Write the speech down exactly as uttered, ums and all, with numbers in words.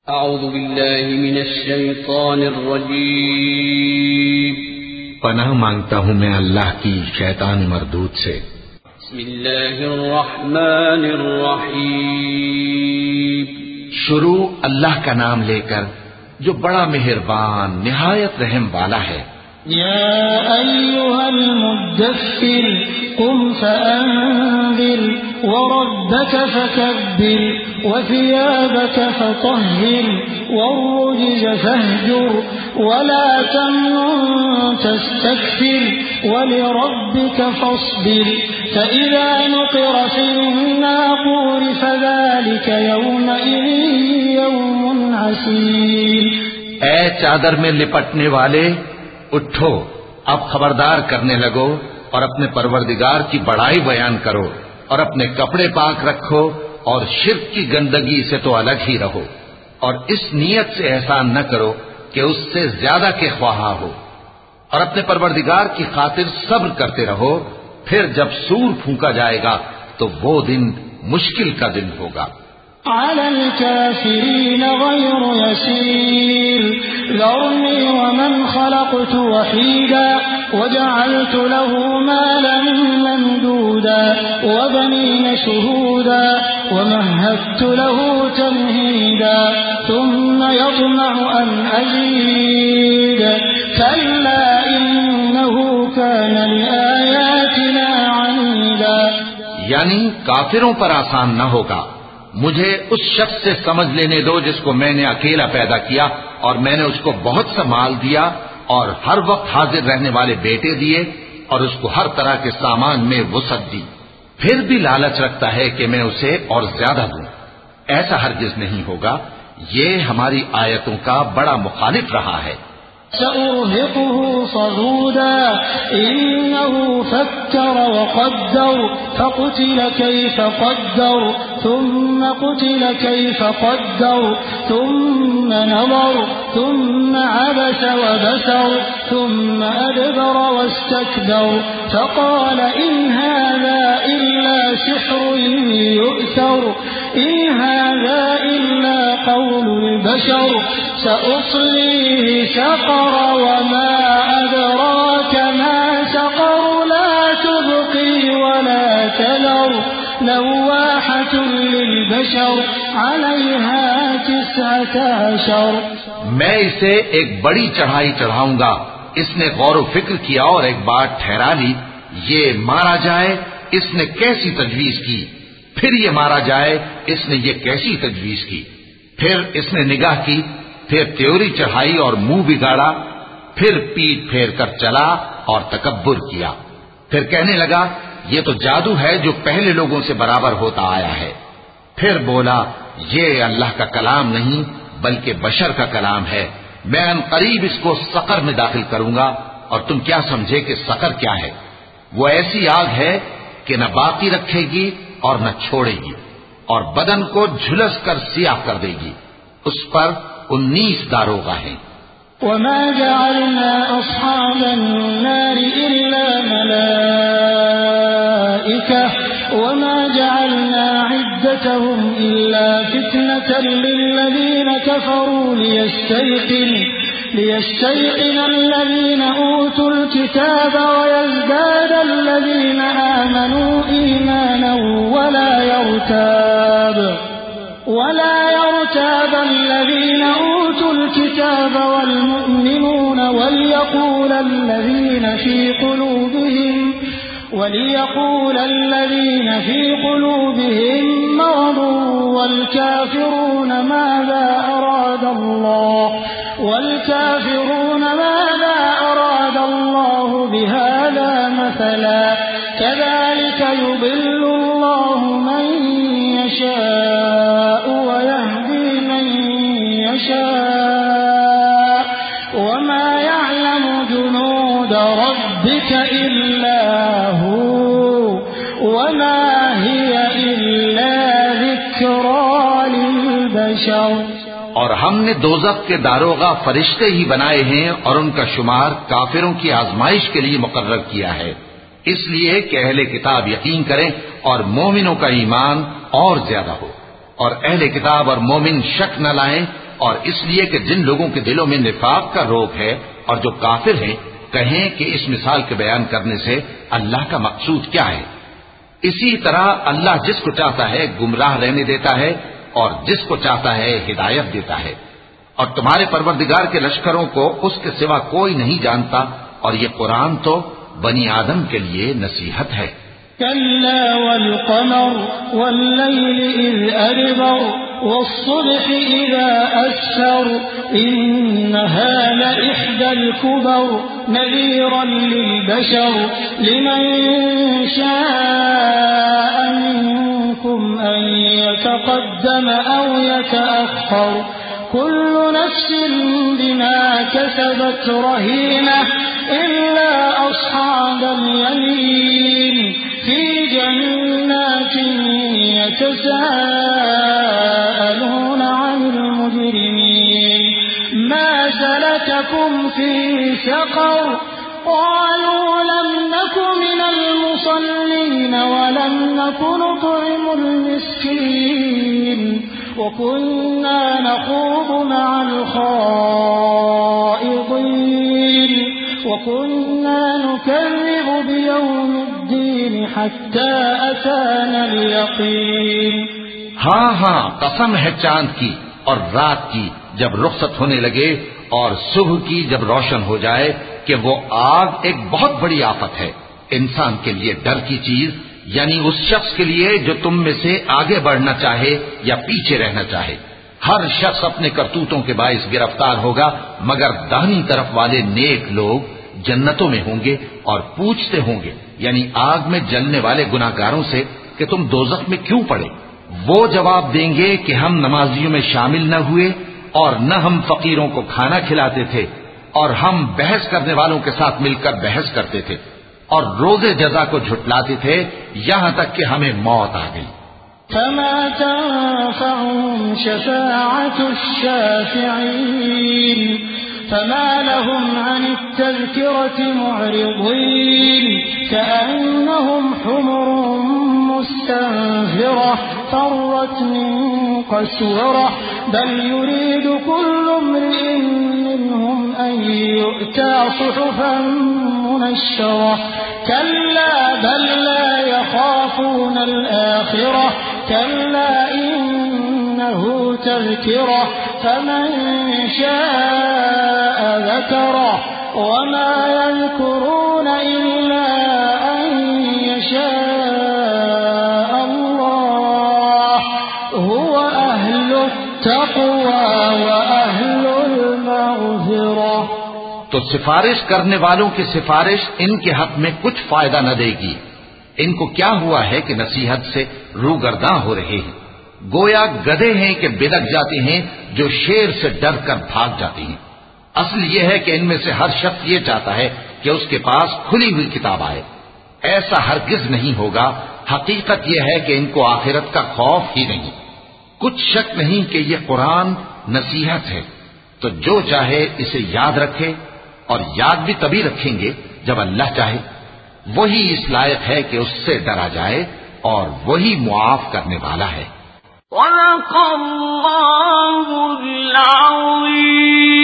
اعوذ باللہ من الشیطان الرجیم پناہ مانگتا ہوں میں اللہ کی شیطان مردود سے۔ بسم اللہ الرحمن الرحیم شروع اللہ کا نام لے کر جو بڑا مہربان نہایت رحم والا ہے۔ یا ایھا المدثر قم فانذر وربك فكبر وثيابك فطهر والرجز فاهجر ولا تمنن تستكثر ولربك فاصبر فإذا نقر في الناقور فذلك يومئذ يوم عسير۔ اے چادر میں لپٹنے والے اٹھو، اب خبردار کرنے لگو اور اپنے پروردگار کی بڑائی بیان کرو اور اپنے کپڑے پاک رکھو اور شرک کی گندگی سے تو الگ ہی رہو، اور اس نیت سے احسان نہ کرو کہ اس سے زیادہ کے خواہاں ہو، اور اپنے پروردگار کی خاطر صبر کرتے رہو، پھر جب سور پھونکا جائے گا تو وہ دن مشکل کا دن ہوگا۔ على الكافرين غير يسير ذرني ومن خلقت وحيدا وجعلت له مالا ممدودا وبنين شهودا ومهدت له تمهيدا ثم يطمع أن أزيد كلا إنه كان لآياتنا عنيدا۔ یعنی کافروں پر آسان نہ ہوگا، مجھے اس شخص سے سمجھ لینے دو جس کو میں نے اکیلا پیدا کیا اور میں نے اس کو بہت سا مال دیا اور ہر وقت حاضر رہنے والے بیٹے دیے اور اس کو ہر طرح کے سامان میں وسعت دی، پھر بھی لالچ رکھتا ہے کہ میں اسے اور زیادہ دوں۔ ایسا ہرگز نہیں ہوگا، یہ ہماری آیتوں کا بڑا مخالف رہا ہے۔ سأرهقه صعودا إنه فكر وقدر فقتل كيف قدر ثم قتل كيف قدر ثم نظر ثم عبس وبسر ثم أدبر واستكبر فقال إن هذا إلا سحر يؤثر إن هذا إلا قول البشر سأصليه سقر وما أدراك ما سقر لا تبقي ولا تذر لواحة للبشر عليها تسعة عشر۔ میں اسے ایک بڑی چڑھائی چڑھاؤں گا، اس نے غور و فکر کیا اور ایک بات ٹھہرا لی، یہ مارا جائے اس نے کیسی تجویز کی، پھر یہ مارا جائے اس نے یہ کیسی تجویز کی، پھر اس نے نگاہ کی، پھر تیوری چڑھائی اور منہ بگاڑا، پھر پیٹ پھیر کر چلا اور تکبر کیا، پھر کہنے لگا یہ تو جادو ہے جو پہلے لوگوں سے برابر ہوتا آیا ہے، پھر بولا یہ اللہ کا کلام نہیں بلکہ بشر کا کلام ہے، میں ان قریب اس کو سقر میں داخل کروں گا، اور تم کیا سمجھے کہ سقر کیا ہے؟ وہ ایسی آگ ہے کہ نہ باقی رکھے گی اور نہ چھوڑے گی، اور بدن کو جھلس کر سیاہ کر دے گی، اس پر انیس داروغہ ہیں۔ وما جعلنا أصحاب النار إلا ملائكة وما جعلنا عدتهم إلا فتنة للذين كفروا ليستيقن ليستيقن الذين أوتوا الكتاب ويزداد الذين آمنوا إيمانا ولا يرتاب ولا يرتاب الذين أوتوا الكتاب والمؤمنون وليقول الذين في قلوبهم وليقول الذين في قلوبهم مرض والكافرون ماذا أراد الله والكافرون ماذا أراد الله بهذا مثلا كذلك يضل الله من يشاء ويهدي من يشاء وما يعلم جنود ربك إلا هو وما هي إلا ذكرى للبشر۔ اور ہم نے دوزخ کے داروغہ فرشتے ہی بنائے ہیں اور ان کا شمار کافروں کی آزمائش کے لیے مقرر کیا ہے، اس لیے کہ اہل کتاب یقین کریں اور مومنوں کا ایمان اور زیادہ ہو، اور اہل کتاب اور مومن شک نہ لائیں اور اس لیے کہ جن لوگوں کے دلوں میں نفاق کا روگ ہے اور جو کافر ہیں کہیں کہ اس مثال کے بیان کرنے سے اللہ کا مقصود کیا ہے۔ اسی طرح اللہ جس کو چاہتا ہے گمراہ رہنے دیتا ہے اور جس کو چاہتا ہے ہدایت دیتا ہے، اور تمہارے پروردگار کے لشکروں کو اس کے سوا کوئی نہیں جانتا، اور یہ قرآن تو بنی آدم کے لیے نصیحت ہے۔ كلا والقمر والليل إذ أدبر والصبح إذا أسفر إنها لإحدى الكبر نذيرا للبشر لمن شاء منكم أن يتقدم أو يتأخر كل نفس بما كسبت رهينة إلا أصحاب اليمين في جنات يتساءلون عن المجرمين ما سلككم في سقر قالوا لم نك من المصلين ولم نك نطعم المسكين وكنا نخوض مع الخائضين وكنا نكذب بيوم الدين حتى أتانا اليقين۔ ہاں ہاں قسم ہے چاند کی اور رات کی جب رخصت ہونے لگے اور صبح کی جب روشن ہو جائے کہ وہ آگ ایک بہت بڑی آفت ہے انسان کے لیے ڈر کی چیز، یعنی اس شخص کے لیے جو تم میں سے آگے بڑھنا چاہے یا پیچھے رہنا چاہے۔ ہر شخص اپنے کرتوتوں کے باعث گرفتار ہوگا مگر داہنی طرف والے نیک لوگ جنتوں میں ہوں گے اور پوچھتے ہوں گے یعنی آگ میں جلنے والے گناہگاروں سے کہ تم دوزخ میں کیوں پڑے؟ وہ جواب دیں گے کہ ہم نمازیوں میں شامل نہ ہوئے اور نہ ہم فقیروں کو کھانا کھلاتے تھے اور ہم بحث کرنے والوں کے ساتھ مل کر بحث کرتے تھے اور روز جزا کو جھٹلاتے تھے یہاں تک کہ ہمیں موت آ گئی۔ فما تنفعهم شفاعة الشافعين فما لهم عن التذكرة معرضين كأنهم حمر مستنفرة فرت من قسورة بل يريد كل امرئ منهم أن يؤتى صحفا منشرة كلا بل لا يخافون الآخرة كلا إنه تذكرة فمن شاء ذكره وما يذكرون إلا أن يشاء الله هو أهل التقوى وأهل المغفرة۔ تو سفارش کرنے والوں کی سفارش ان کے حق میں کچھ فائدہ نہ دے گی۔ ان کو کیا ہوا ہے کہ نصیحت سے روگرداں ہو رہے ہیں، گویا گدھے ہیں کہ بلک جاتے ہیں جو شیر سے ڈر کر بھاگ جاتے ہیں۔ اصل یہ ہے کہ ان میں سے ہر شخص یہ چاہتا ہے کہ اس کے پاس کھلی ہوئی کتاب آئے، ایسا ہرگز نہیں ہوگا۔ حقیقت یہ ہے کہ ان کو آخرت کا خوف ہی نہیں۔ کچھ شک نہیں کہ یہ قرآن نصیحت ہے، تو جو چاہے اسے یاد رکھے، اور یاد بھی تبھی رکھیں گے جب اللہ چاہے۔ وہی اس لائق ہے کہ اس سے ڈرا جائے اور وہی معاف کرنے والا ہے۔ صدق اللہ العظیم۔